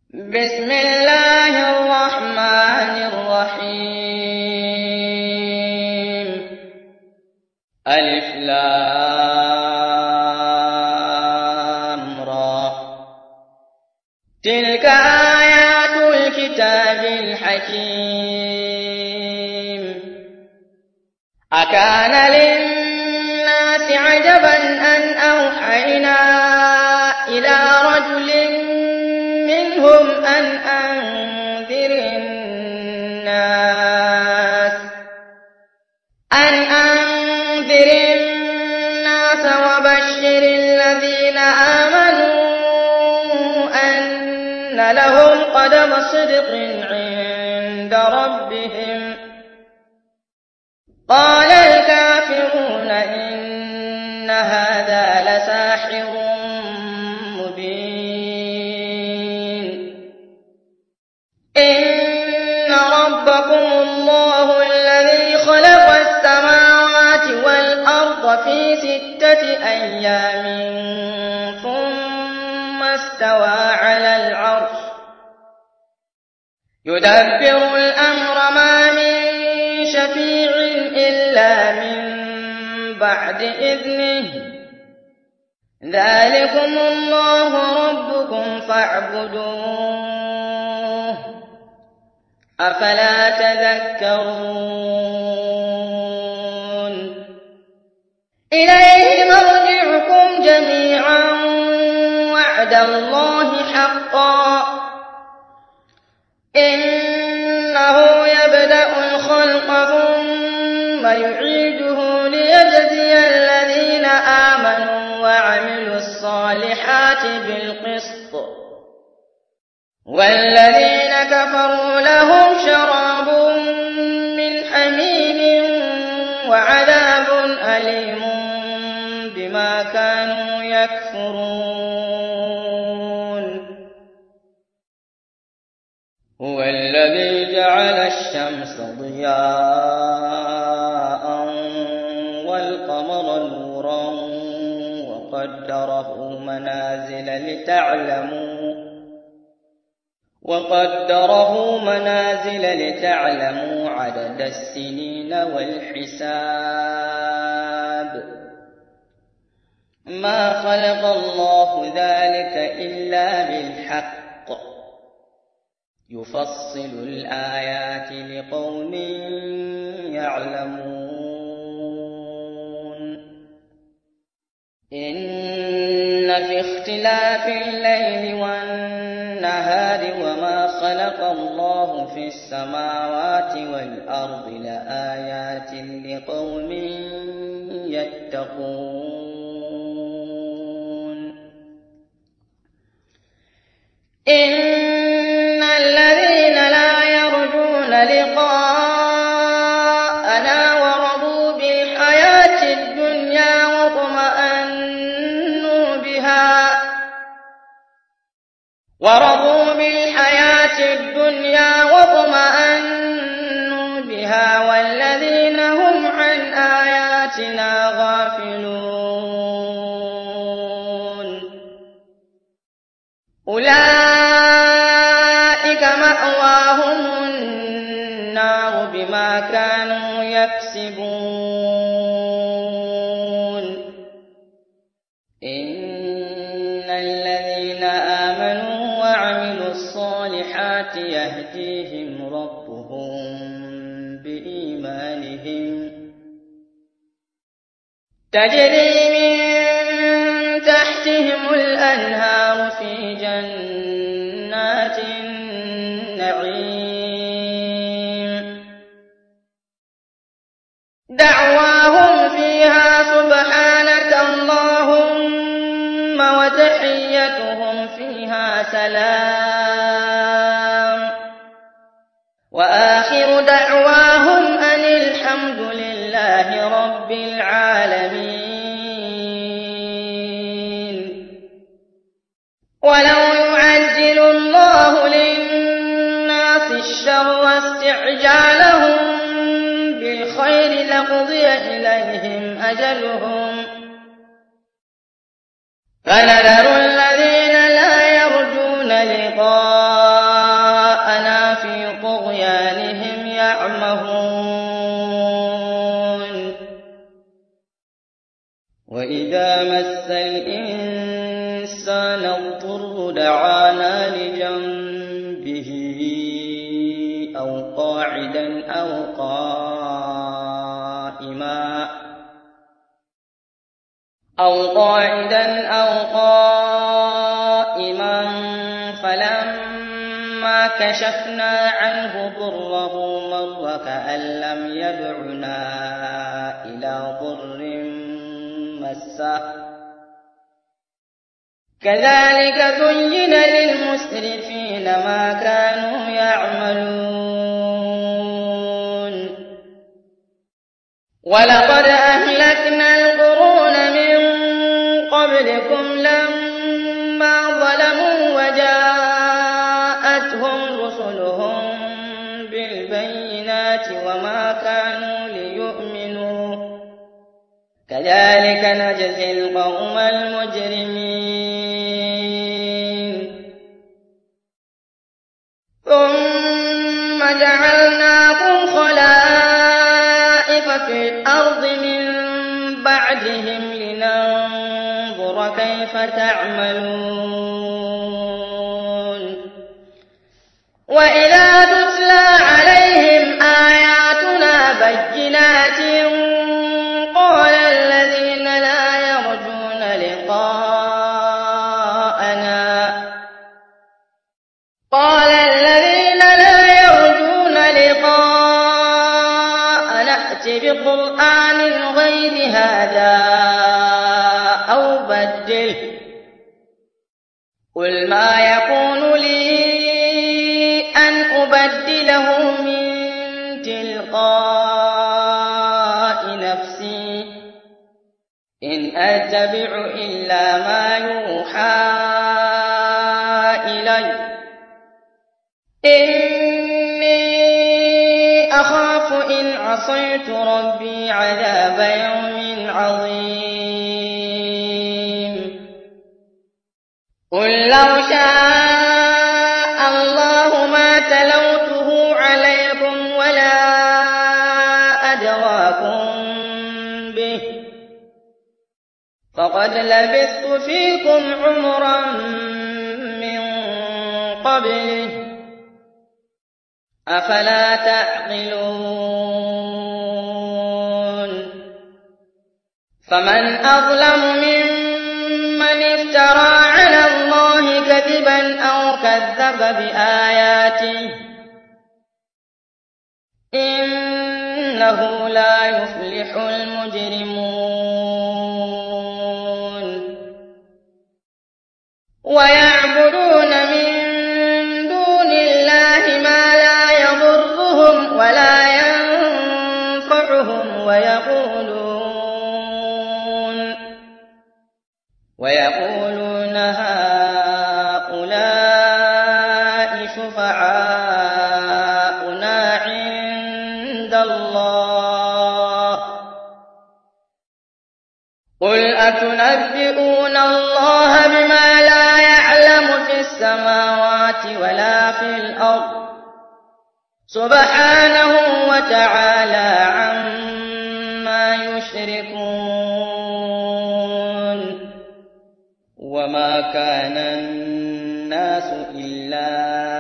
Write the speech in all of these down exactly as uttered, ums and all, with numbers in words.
بسم الله الرحمن الرحيم. ألف لام را. تلك آيات الكتاب الحكيم. أكان للناس عجبا أن أوحينا إلى رجل منهم أن أنذر الناس أن أنذر الناس وبشر الذين آمنوا أن لهم قدم صدق عند ربهم. قال الكافرون إن هذا لساحر مبين. إن ربكم الله الذي خلق السماوات والأرض في ستة أيام ثم استوى على العرش يدبر الأمر ما من شفيع إلا من بعد إذنه. ذلكم الله ربكم فاعبدوه أفلا تذكرون. إليه مرجعكم جميعا وعد الله حقا. إنه يبدأ الخلق ثم يعيده ليجزي الذين آمنوا وعملوا الصالحات بالقسط، والذين كفروا لهم شراب من حميم وعذاب أليم بما كانوا يكفرون. هو الذي جعل الشمس ضياء والقمر نورا وقدره منازل لتعلموا وقدره منازل لتعلموا عدد السنين والحساب. ما خلق الله ذلك إلا بالحق يفصل الآيات لقوم يعلمون. إن في اختلاف الليل والنهار وما خلق الله في السماوات والأرض لآيات لقوم يتقون. إن الذين لا يرجون لقاءنا ورضوا بالحياة الدنيا واطمأنوا بها ورضوا بالحياة الدنيا واطمأنوا بها والذين هم عن آياتنا غافلون أولئك مأواهم النار بما كانوا يكسبون. إن الذين آمنوا وعملوا الصالحات يهديهم ربهم بإيمانهم تجري من تحتهم الأنهار في جنات النعيم. دعواهم فيها سبحانك اللهم وتحيتهم فيها سلام وآخر دعواهم أن الحمد لله رب العالمين. ولو يعجل الله للناس الشر استعجالهم بالخير لقضي إليهم أجلهم فنذر الذين لا يرجون لقاءنا لقاءنا في طغيانهم يعمهون وإذا مس الإنسان الضر دعانا لجنبه أو قاعدا أو قائما أو قاعدا أو قائما فلما كشفنا عنه ضره مر كأن لم يدعنا إلى ضر مسه كذلك زين للمسرفين ما كانوا يعملون ولقد أهلكنا القرون من قبلكم لما ظلموا وجاءتهم رسلهم بالبينات وما كانوا ليؤمنوا كذلك نجزي القوم المجرمين ثم جعلناكم خلائف في الأرض من بعدهم لننظر كيف تعملون وإذا تتلى عليهم آياتنا بينات قال الذين لا يرجون لقاءنا قال الذين لا يرجون لقاءنا ائت بقرآن غير هذا أو بدله قل ما يكون لي أن أبدله من تلقاء نفسي إن أتبع إلا ما يوحى إلي إني أخاف إن عصيت ربي عذاب يوم عظيم قل لو شاء الله ما تلوته عليكم ولا أدراكم به فقد لبثت فيكم عمرا من قبله أفلا تعقلون فمن أظلم ممن افترى على الله كذبا أو كذب بآياته إنه لا يفلح المجرمون ويعبدون من دون الله ما لا يضرهم ولا ينفعهم ويقولون ويقولون هؤلاء شفعاؤنا عند الله قل أتنبئون الله بما لا يعلم في السماوات ولا في الأرض سبحانه وتعالى عما يشركون وما كان الناس إلا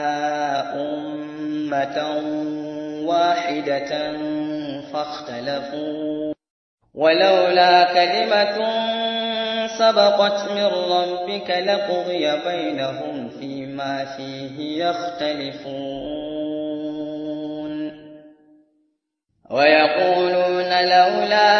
أمة واحدة فاختلفوا ولولا كلمة سبقت من ربك لقضي بينهم فيما فيه يختلفون ويقولون لولا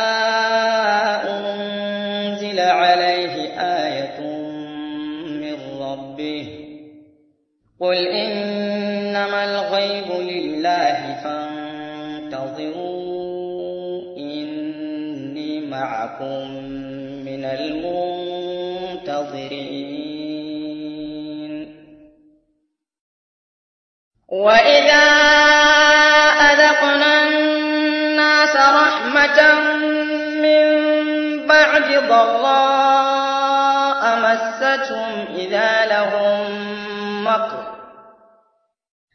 أنزل عليه آية من ربه قل إنما الغيب لله فانتظروا إني معكم من المنتظرين وإذا أذقنا الناس رحمة من بعد ضراء مستهم إذا لهم مكر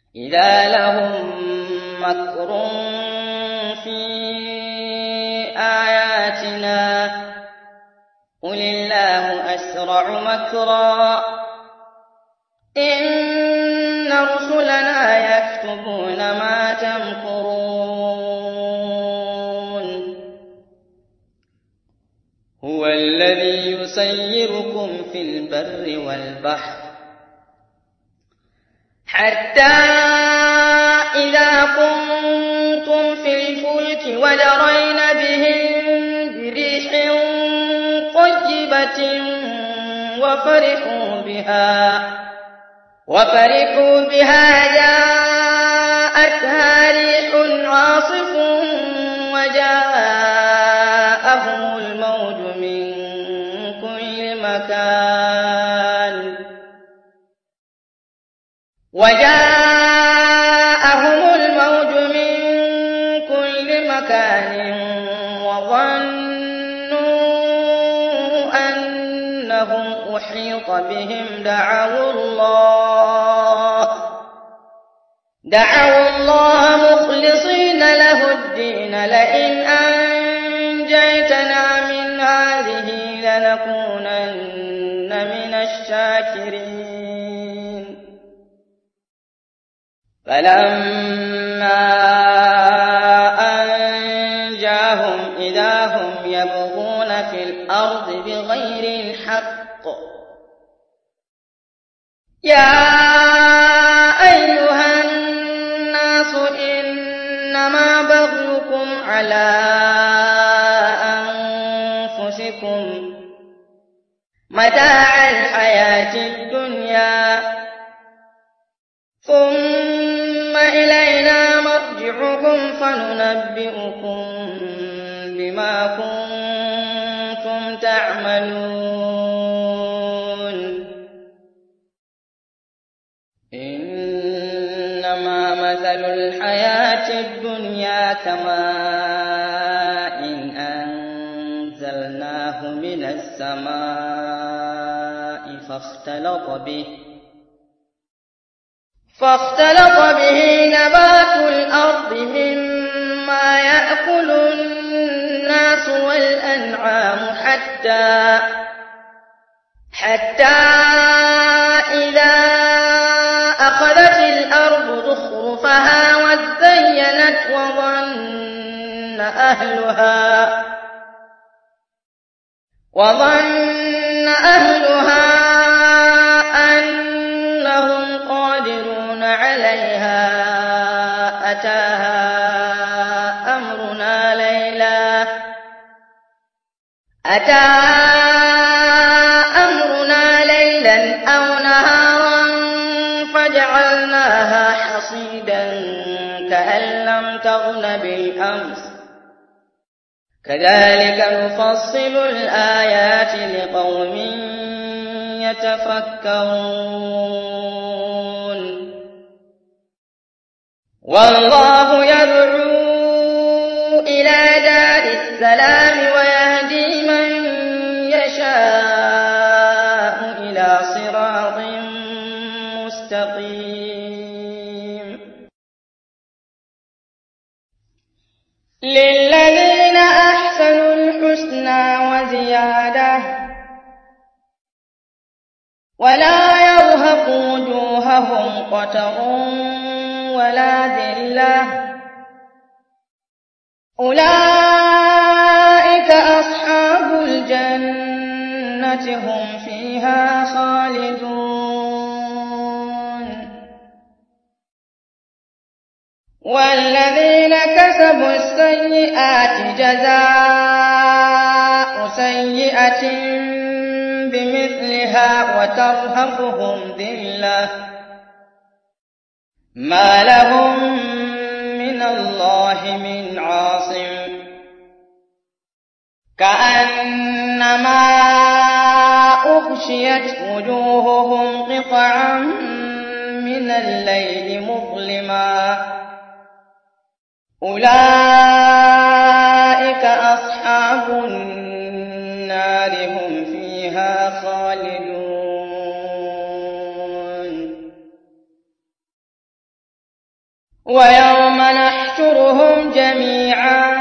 إذا لهم مكر في آياتنا قل الله أسرع مكرا إن رسلنا يكتبون ما تمكرون هو الذي يسيركم في البر والبحر حتى إذا كنتم في الفلك وجرين بهم بريح طيبة وفرحوا بها وفرحوا بها جاءتها ريح عاصف وجاءهم الموج من كل مكان وجاءهم الموج من كل مكان وظنوا أنهم أحيط بهم دعوا الله دعوا الله مخلصين له الدين لئن أنجيتنا من هذه لنكونن من الشاكرين فلما أنجاهم إذا هم يبغون في الأرض بغير الحق يا أيها الناس إنما بغيكم على أنفسكم متاع الحياة الدنيا ثم إلينا مرجعكم فننبئكم بما كنتم تعملون إنما مثل الحياة الدنيا كماء إن أنزلناه من السماء فاختلط به فاختلط به نبات الأرض مما يأكل الناس والأنعام حتى حتى إذا أخذت الأرض زخرفها وزينت وظن أهلها وظن أهلها أنهم قادرون عليها أتاها أمرنا ليلا أتاها أمرنا ليلا أو نهارا فجعلناها حصيدا كأن لم تغن بالأمس كذلك نفصل الآيات لقوم يتفكرون والله يدعو إلى دار السلام ويهدي من يشاء إلى صراط مستقيم للذين أحسنوا الحسنى وزيادة ولا يرهق وجوههم قتر ولا ذلة أولئك أصحاب الجنة هم فيها خالدون والذين كسبوا السيئات جزاء سيئة بمثلها وترهقهم ذلة ما لهم من الله من عاصم كأنما أغشيت وجوههم قطعا من الليل مظلما أولئك أصحاب النار هم فيها خالدون ويوم نحشرهم جميعا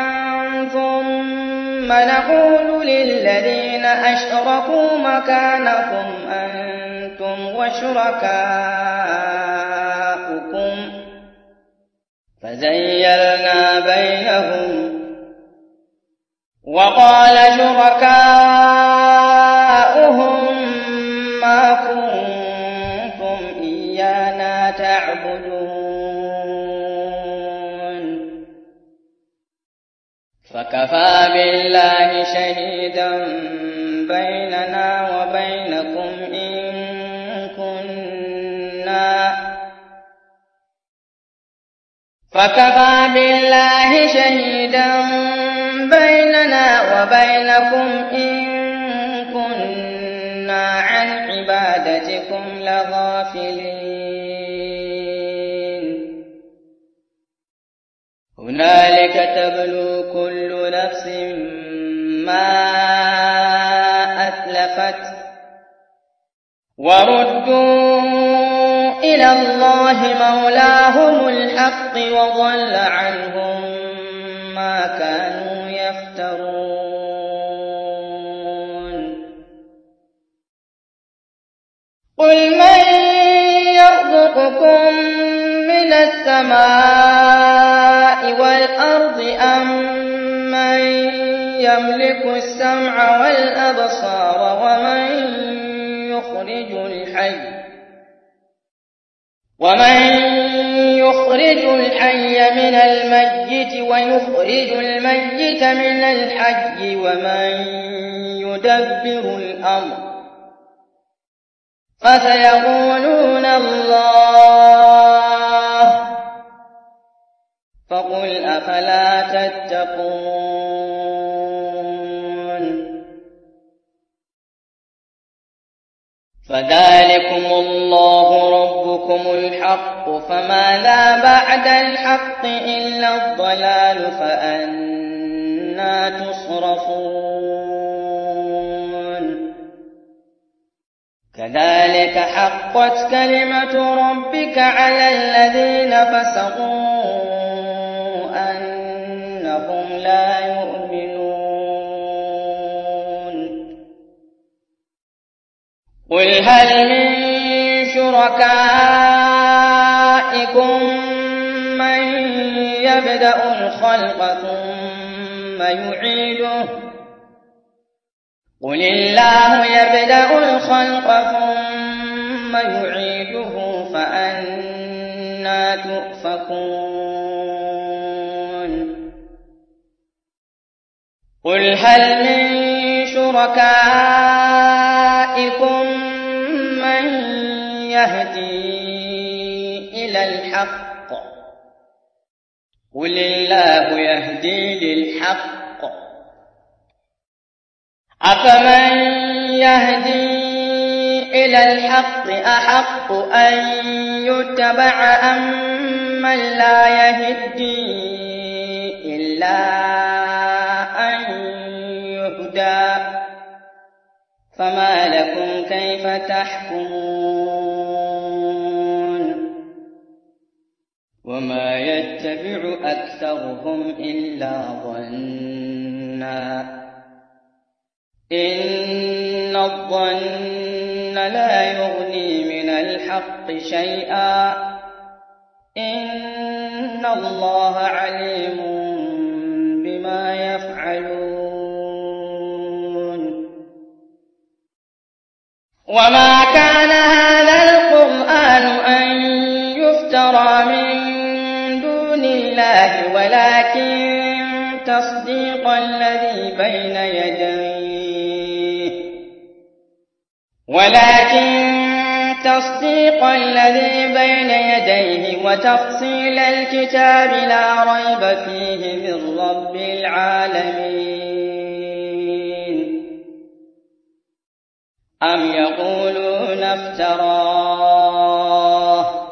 ثم نقول للذين أشركوا مكانكم أنتم وشركاؤكم فزيّلنا بينهم وقال شركاؤهم ما كنتم إيانا تعبدون فكفى بالله شهيدا بيننا وبينكم إن كنا فكفى بالله شهيدا بيننا وبينكم إن كنا عن عبادتكم لغافلين هنالك تبلو كل نفس ما أتلفت وردوا إلى الله مولاهم الحق وضل عنهم ما كانوا يفترون قل من يرزقكم من السماء والأرض أم من يملك السمع والأبصار ومن يخرج الحي ومن يخرج الحي من الميت ويخرج الميت من الحي ومن يدبر الأمر فسيقولون الله فقل أفلا تتقون فذلكم الله ربكم الحق فماذا بعد الحق إلا الضلال فأنى تصرفون كذلك حقت كلمة ربك على الذين فسقوا أنهم لا يؤمنون قل هل من شركائكم من يبدأ الخلق ثم يعيده قل الله يبدأ الخلق ثم يعيده فأنى تؤفكون قل هل من شركائكم من يهدي إلى الحق قل الله يهدي للحق أفمن يهدي إلى الحق أحق أن يتبع أم من لا يهدي إلا أن يهدى فما لكم كيف تحكمون وما يتبع أكثرهم إلا ظنّا إن الظن لا يغني من الحق شيئا إن الله عليم بما يفعلون وما كان هذا القرآن أن يفترى من دون الله ولكن تصديق الذي بين يديه ولكن تصديق الذي بين يديه وتفصيل الكتاب لا ريب فيه من رب العالمين أم يقولون افتراه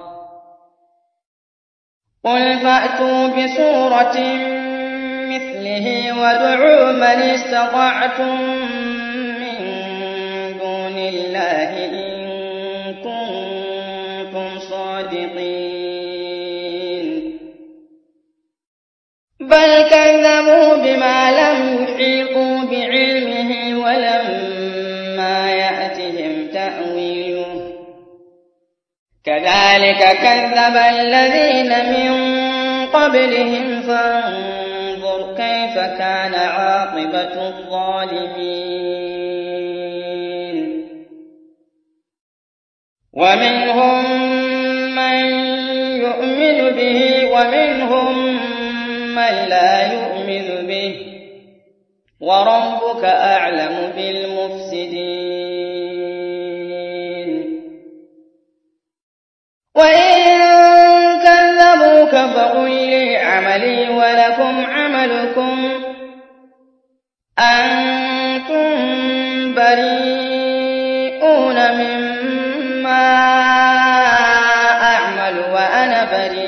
قل فأتوا بسورة مثله وادعوا من استطعتم من دون الله إن كنتم صادقين بل كذبوا بما لم يحيطوا بعلمه ولما يأتهم تأويله كذلك كذب الذين من قبلهم فانظر كيف كان عاقبة الظالمين ومنهم من يؤمن به ومنهم من لا يؤمن به وربك أعلم بالمفسدين وإن كذبوك فقل لي عملي ولكم عملكم أنتم بريئون مما أعمل وأنا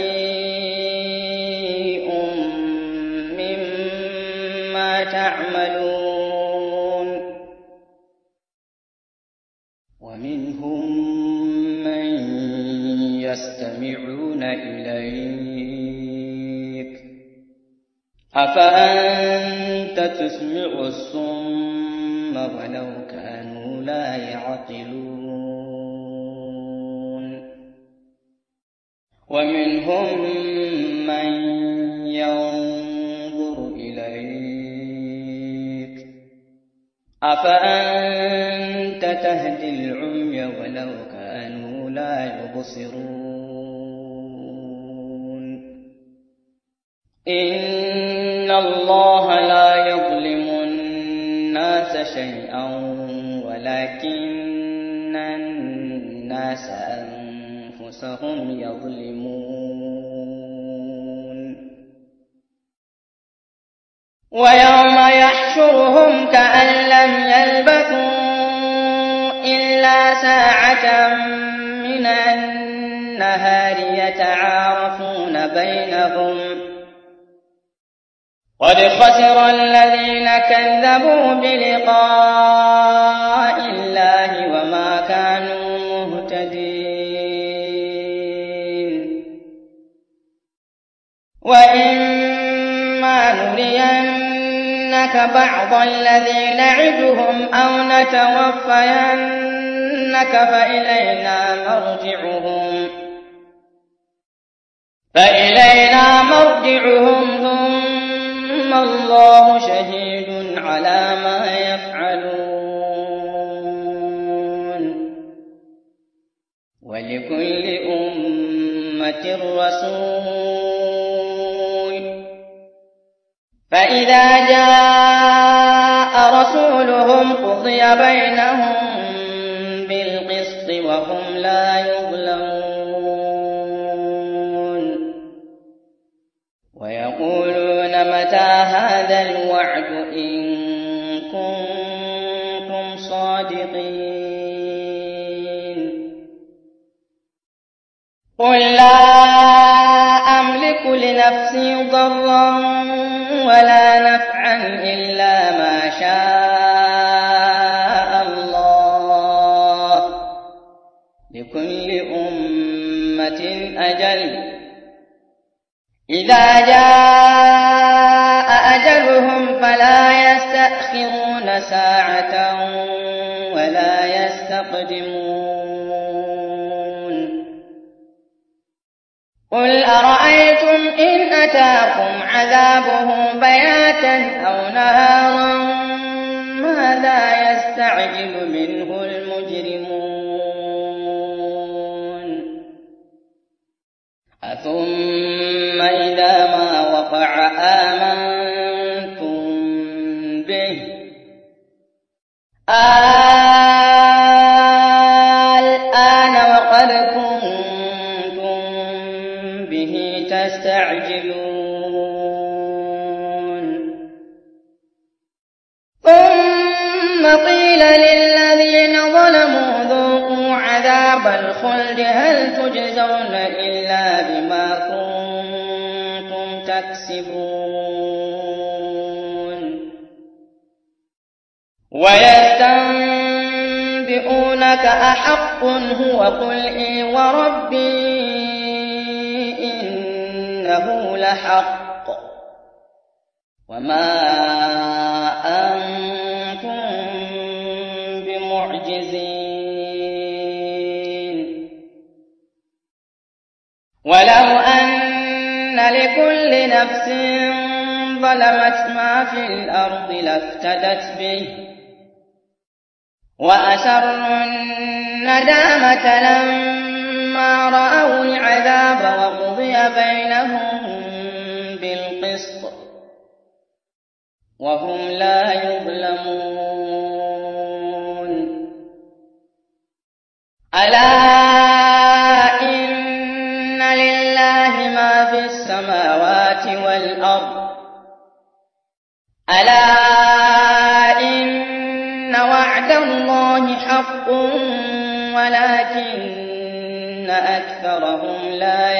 بريء مما تعملون ومنهم من يستمعون إليك أفأنت تسمع الصم ولو كانوا لا يعقلون ومنهم من ينظر إليك أفأنت تهدي العمي ولو كانوا لا يبصرون إن الله لا يظلم الناس شيئا ولكن الناس أنفسهم يظلمون ويوم يحشرهم كأن لم يلبثوا إلا ساعة من النهار يتعارفون بينهم قد خسر الذين كذبوا بلقاء الله وما كانوا مهتدين وإما نرينك بعض الذي نعدهم أو نتوفينك فإلينا مرجعهم فإلينا مرجعهم ثم الله شهيد على ما يفعلون ولكل أمة رسول فإذا جاء رسولهم قضي بينهم بالقسط وهم لا يظلمون ويقولون متى هذا الوعد إن كنتم صادقين قل لا أملك لنفسي ضرا ولا نفعا إلا ما شاء الله لكل أمة أجل إذا جاء أجلهم فلا يستأخرون ساعة ولا يستقدمون قل أرأيتم إن أتاكم عذابه بياتا أو نهارا ماذا يستعجل منه المجرمون أثم إذا ما وقع آمنتم به الآن وقد كنتم به تستعجلون ثم قيل للذين ظلموا ذوقوا عذاب الخلد هل تجزون إلا بما كنتم تكسبون ويستنبئونك أحق هو قل إي وربي إنه لحق وما أنتم بمعجزين. ولو أن لكل نفس ظلمت ما في الأرض لافتدت به وأسروا الندامة لما رأوا العذاب وقضي بينهم بالقسط وهم لا يظلمون. ألا إن لله ما في السماوات والأرض ألا إن وعد الله حق ولكن أكثرهم لا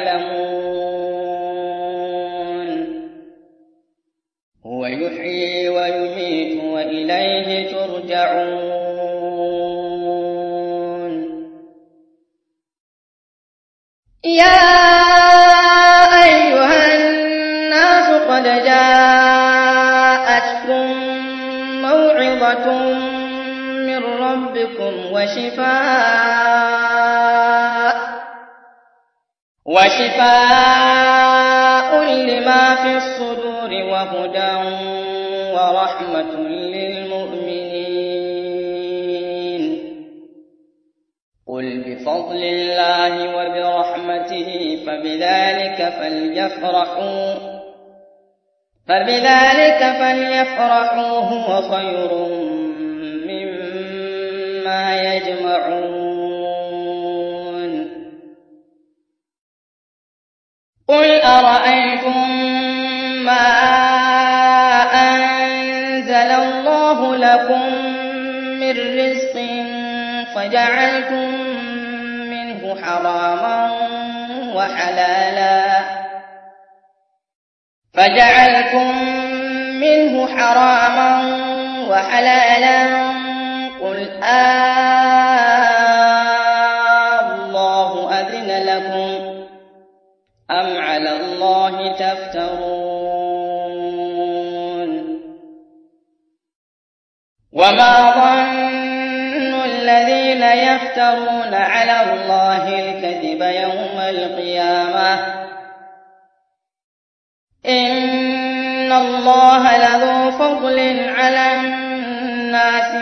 يعلمون. هو يحيي ويميت وإليه ترجعون. يا أيها الناس قد جاءتكم موعظة من ربكم وشفاء وشفاء لما في الصدور وهدى ورحمة للمؤمنين. قل بفضل الله وبرحمته فبذلك فليفرحوا فبذلك فليفرحوا هو خير مما يجمعون. قل أرأيتم ما أنزل الله لكم من رزق فجعلتم منه حراما وحلالا فجعلتم منه حراما وحلالا قل الله أذن لكم أم على الله تفترون. وما ظن الذين يفترون على الله الكذب يوم القيامة إن الله لذو فضل على الناس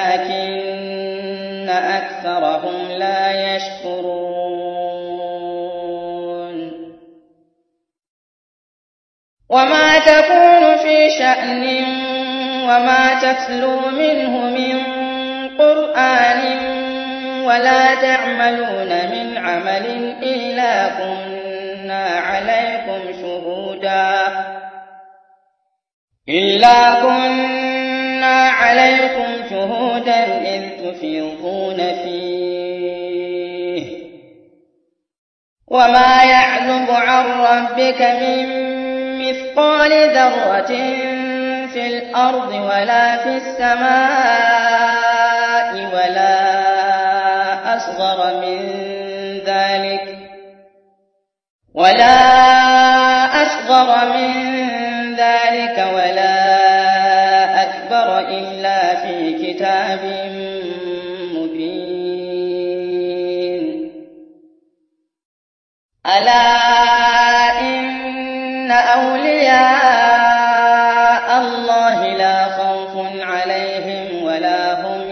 ولكن أكثرهم لا يشكرون. وما تكون في شأن وما تتلو منه من قرآن ولا تعملون من عمل إلا كنا عليكم شهودا إلا كنا عليكم شهودا إذ تفيضون فيه وما يعزب عن ربك من مثقال ذرة في الأرض ولا في السماء ولا أصغر من ذلك ولا أصغر من ذلك ولا أكبر إلا في كتاب مبين. ألا إن أولياء الله لا خوف عليهم ولا هم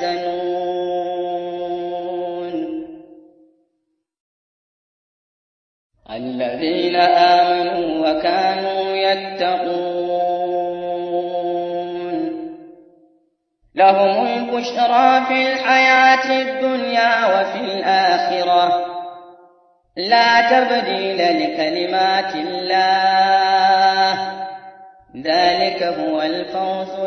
يحزنون. الذين آمنوا وكانوا يتقون لهم البشرى في الحياة الدنيا وفي الآخرة لا تبديل لكلمات الله ذلك هو الفوز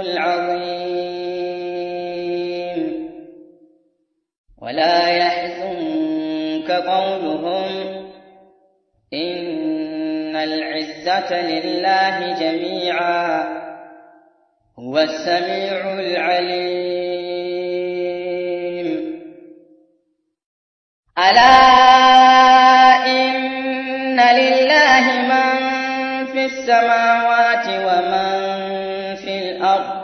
العظيم. ولا يحزنك قولهم إن العزة لله جميعا هو السميع العليم. ألا إن لله من في السماوات ومن في الأرض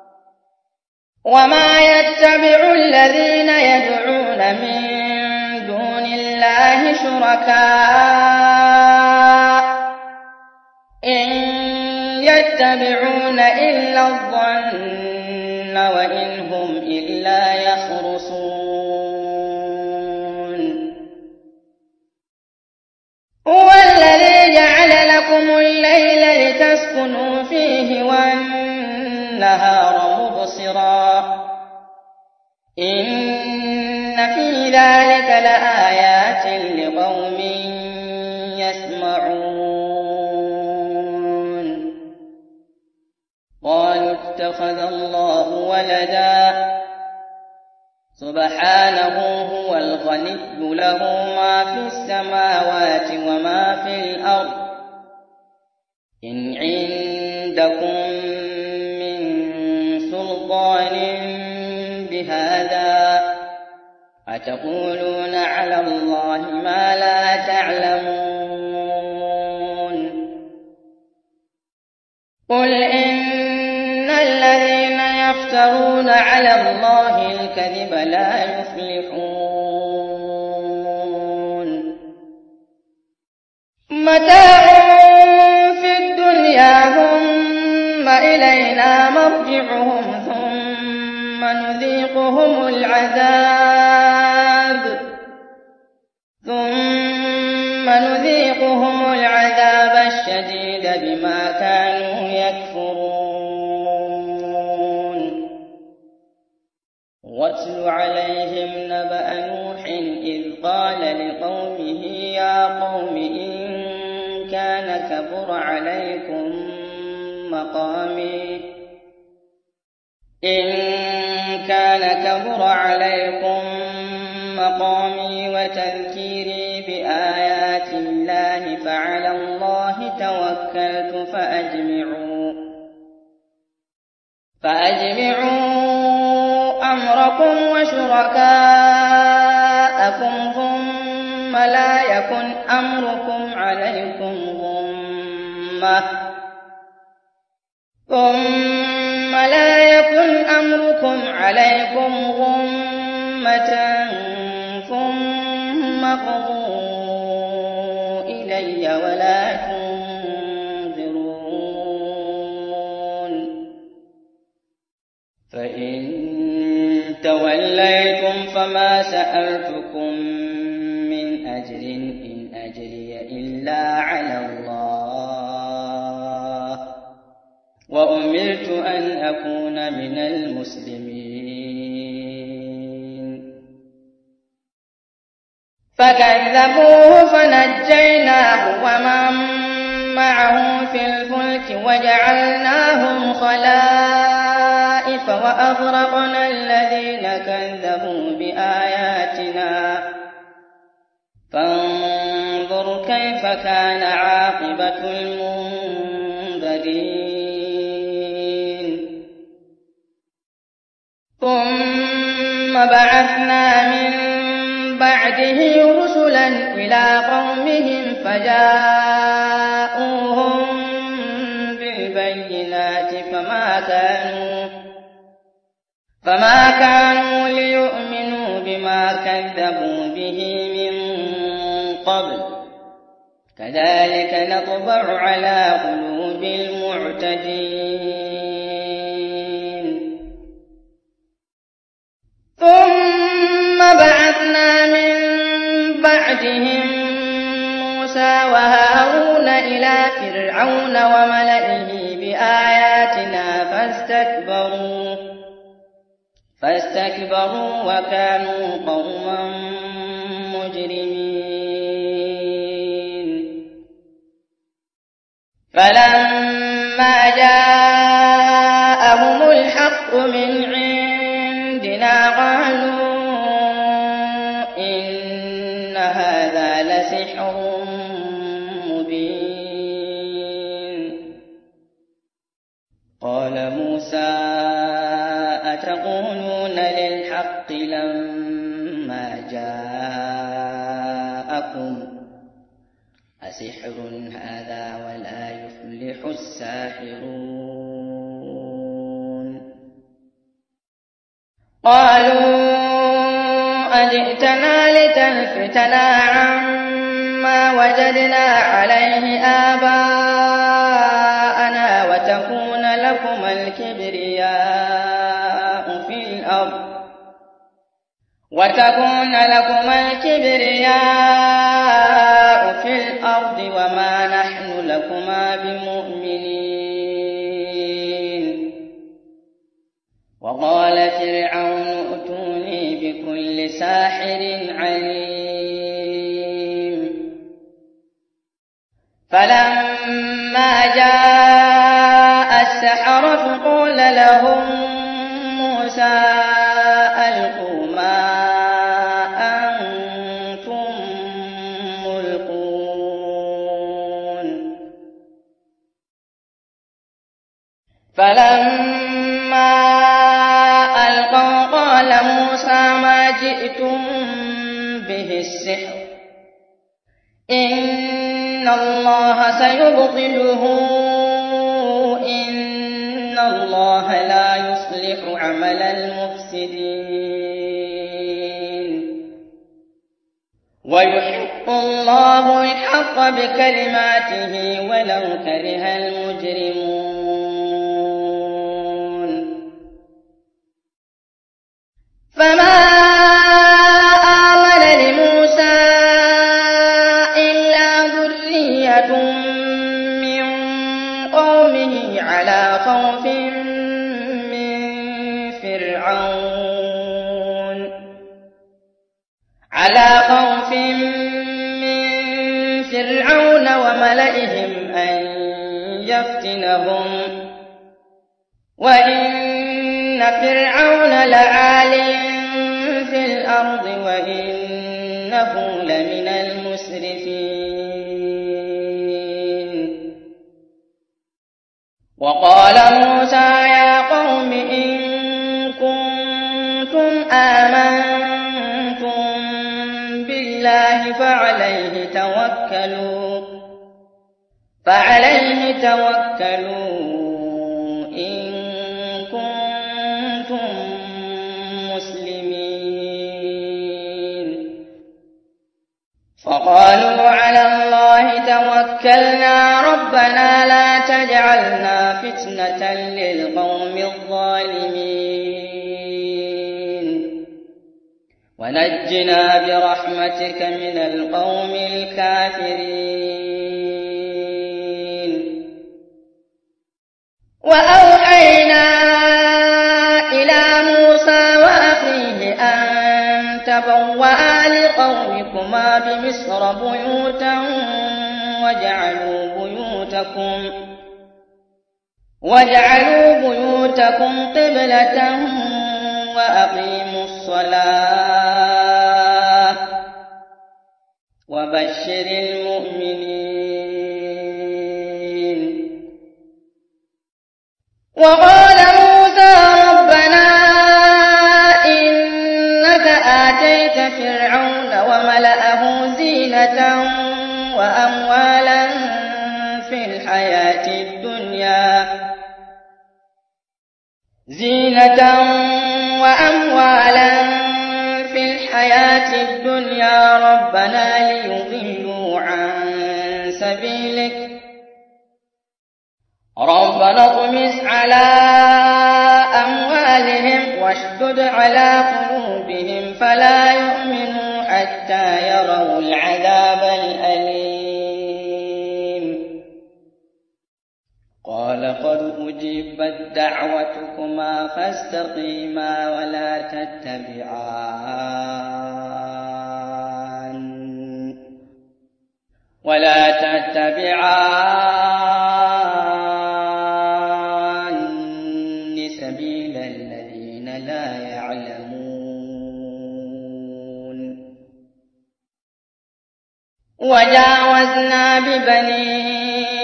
وما يتبع الذين يدعون من دون الله شركاء إن يتبعون إلا الظن وإن هم إلا يخرصون هو الذي جعل لكم الليل لتسكنوا فيه والنهار مبصرا إن في ذلك لآيات لقوم يسمعون قالوا اتخذ الله ولدا سبحانه هو الغني له ما في السماوات وما في الأرض إن عندكم من سلطان بهذا أتقولون على الله ما لا تعلمون قل إن الذين يفترون على الله الكذب لا يفلحون متاع في الدنيا ثم إلينا مرجعهم ثم نذيقهم العذاب ثم نذيقهم العذاب الشديد بما كانوا يكفرون واتل عليهم نبأ نوح إذ قال لقومه يا قوم إن كان كبر عليكم مقامي إن كان كبر عليكم مقامي وتذكيري بآيات الله فعلى الله توكلت فأجمعوا فأجمعوا أمركم وشركاءكم ثم لا يكن أمركم عليكم غمة ثم لا يكن أمركم عليكم غمة ثم قضوا إلي ولا تنظرون فإن توليتم فما سألتكم من أجر إن أجري إلا على الله وأمرت أن أكون من المسلمين فكذبوه فنجيناه ومن معه في الفلك وجعلناهم خلائف وأغرقنا الذين كذبوا بآياتنا فانظر كيف كان عاقبة المنذرين ثم بعثنا من بعده رسلا إلى قومهم فجاءوهم بالبينات فما كانوا فما كانوا ليؤمنوا بما كذبوا به من قبل كذلك نطبع على قلوب المعتدين ثم بعثنا من بعدهم موسى وهارون إلى فرعون وملئه بآياتنا فاستكبروا فاستكبروا وكانوا قوما مجرمين فلما جاءهم الحق من عندنا قالوا إن هذا لسحر مبين قال موسى أتقولون للحق لما جاءكم أسحر هذا ولا يفلح الساحرون قالوا أجئتنا لتلفتنا عما وجدنا عليه آباءنا وتكون لكم الكبرياء في الأرض وتكون لكم الكبرياء في الأرض وما نحن لكما بمؤمنين وقال فرعون ائتوني بكل ساحر عليم فلما جاء السحرة قال لهم موسى ألقوا ما أنتم ملقون فلما ألقوا قال موسى ما جئتم به السحر إن الله سيبطله إن الله لا يصلح عمل المفسدين ويحق الله الحق بكلماته ولو كره المجرمون فما آمن لموسى إلا ذرية من قومه على خوف من فرعون على خوف من فرعون وملئهم أن يفتنهم وإن فرعون لعال في الأرض وإنه لمن المسرفين وقال موسى يا قوم إن كنتم آمنتم بالله فعليه توكلوا فعليه توكلوا إن كنتم مسلمين فقالوا على الله توكلنا ربنا لا تجعلنا فتنة للقوم الظالمين ونجنا برحمتك من القوم الكافرين وأوحينا إلى موسى وأخيه أن تبوأ لقومكما بمصر بيوتا وجعلوا بيوتكم وجعلوا بيوتكم قبلة وأقيموا الصلاة وبشر المؤمنين وقال موسى ربنا إنك آتيت فرعون وملأه زينة وأموالا في الحياة الدنيا زينة وأموالا في الحياة الدنيا ربنا ليضلوا عن سبيلك ربنا اطمس على أموالهم واشدد على قلوبهم فلا يؤمنوا حتى يروا العذاب الأليم قال قد أجيبت دعوتكما فاستقيما ولا تتبعان ولا تتبعان سبيل الذين لا يعلمون وجاوزنا ببني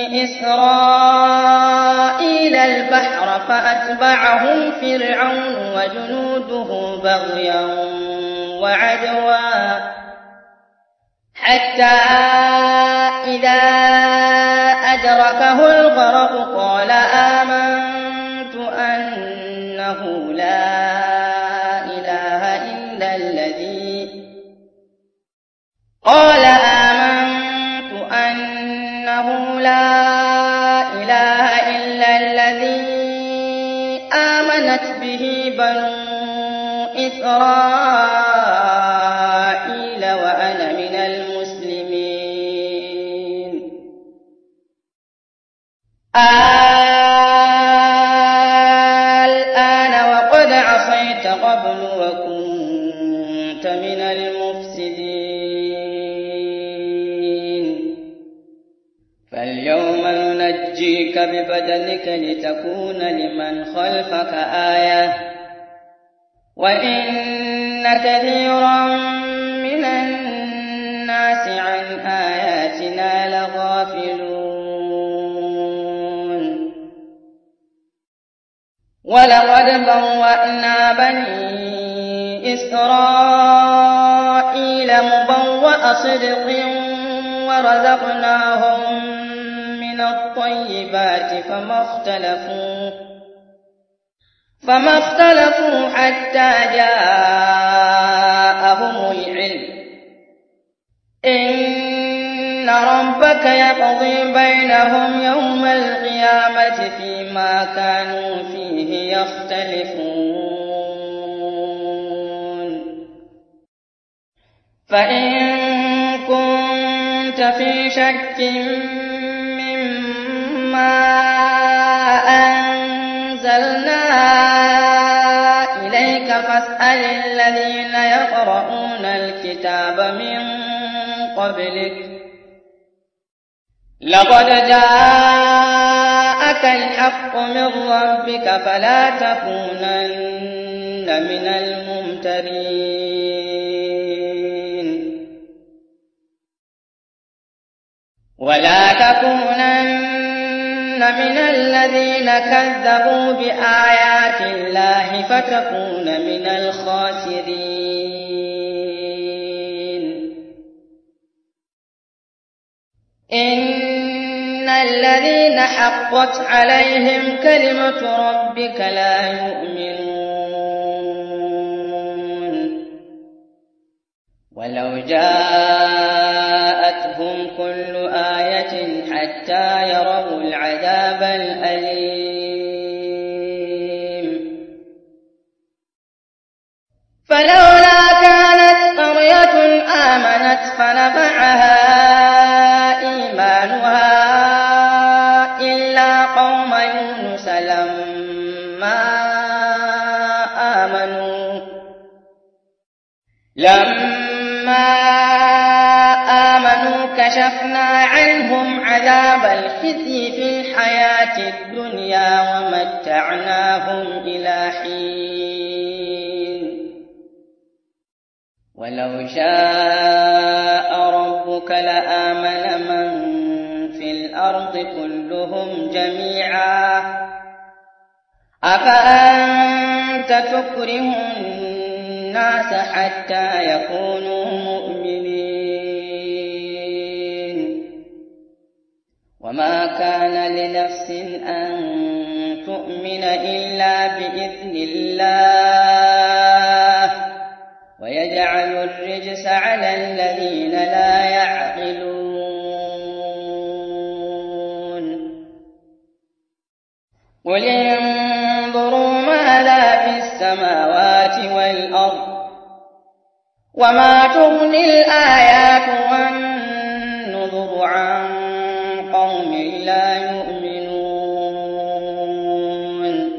إسرائيل البحر فأتبعهم فرعون وجنوده بغيا وعدوا حتى إذا أدركه الغرق قال آمنت أنه لا إله إلا الذي قال آمنت أنه لا إله إلا الذي آمنت به بنو إسرائيل وأنا من المسلمين الآن وقد عصيت قبل وكنت من المفسدين فاليوم ننجيك ببدنك لتكون لمن خلفك آية وإن كثيرا من الناس عن آياتنا لغافلون ولقد بوأنا بني إسرائيل مبوأ صدق ورزقناهم من الطيبات فما اختلفوا فما اختلفوا حتى جاءهم العلم إن ربك يقضي بينهم يوم القيامة فيما كانوا فيه يختلفون فإن كنت في شك مما أنزلنا إليك فاسأل الذين يقرؤون الكتاب من قبلك لقد جاءك الحق من ربك فلا تكونن من الممترين ولا تكونن من الذين كذبوا بآيات الله فتكون من الخاسرين إن الذين حقت عليهم كلمة ربك لا يؤمنون ولو جاءتهم كل آية حتى يروا العذاب الأليم فلولا كانت قرية آمنت فنفعها إيمانها إلا قوم يونس لما آمنوا لما آمنوا كشفنا عنهم عذاب الخزي في الحياة الدنيا ومتعناهم إلى حين ولو شاء ربك لآمن من في الأرض كلهم جميعا أفأنت تكره الناس حتى يكونوا مؤمنين وما كان لنفس أن تؤمن إلا بإذن الله ويجعل الرجس على الذين لا يعقلون قل انظروا ماذا في السماوات والأرض وما تغني الآيات والنذر عن قوم لا يؤمنون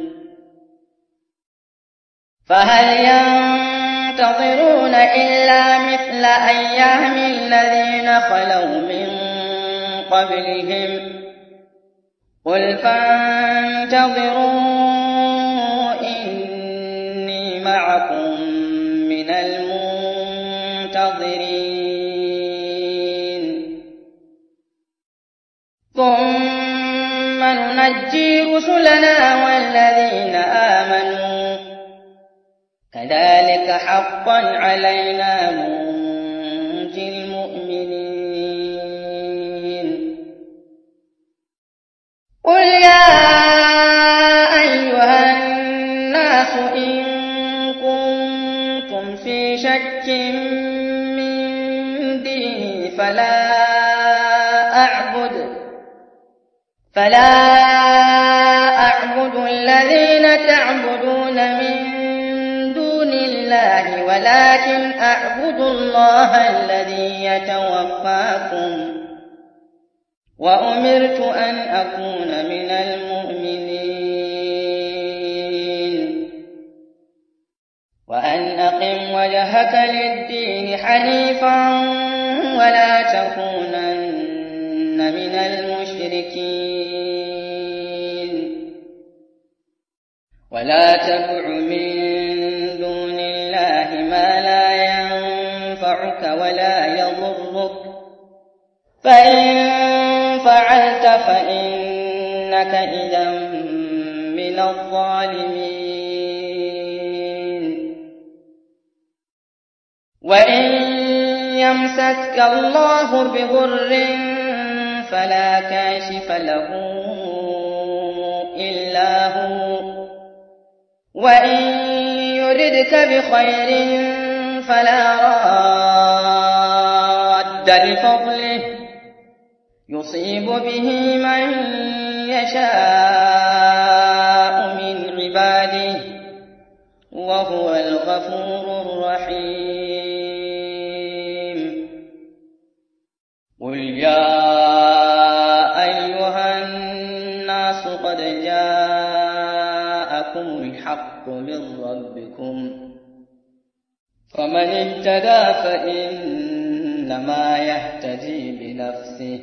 فهل ينتظرون إلا مثل أيام الذين خلوا من قبلهم قل فانتظروا إني معكم من المنتظرين ثم ننجي رسلنا والذين آمنوا كذلك حقا علينا ننجي المؤمنين أعبد فلا أعبد الذين تعبدون من دون الله ولكن أعبد الله الذي يتوفاكم وأمرت أن أكون من المؤمنين وأن أقم وجهك للدين حنيفا ولا تكونن من المشركين ولا تدع من دون الله ما لا ينفعك ولا يضرك فإن فعلت فإنك إذا من الظالمين وإن يمسسك الله بضر فلا كاشف له إلا هو وإن يردك بخير فلا راد لفضله يصيب به من يشاء من عباده وهو الغفور الرحيم قل يا أيها الناس قد جاءكم الحق من ربكم فمن اهتدى فإنما يهتدي بنفسه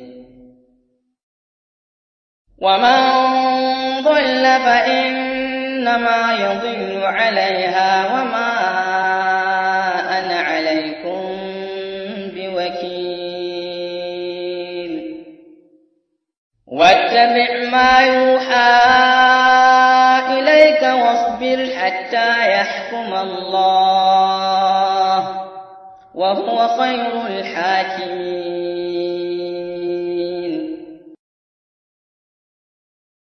ومن ضل فإنما يضل عليها وما أنا عليكم بوكيل واتبع ما يوحى إليك واصبر حتى يحكم الله وهو خير الحاكمين